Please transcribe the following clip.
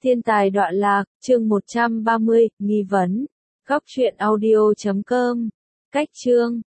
Thiên tài đoạn lạc, chương 130, nghi vấn. Góc truyện audio.com. Cách chương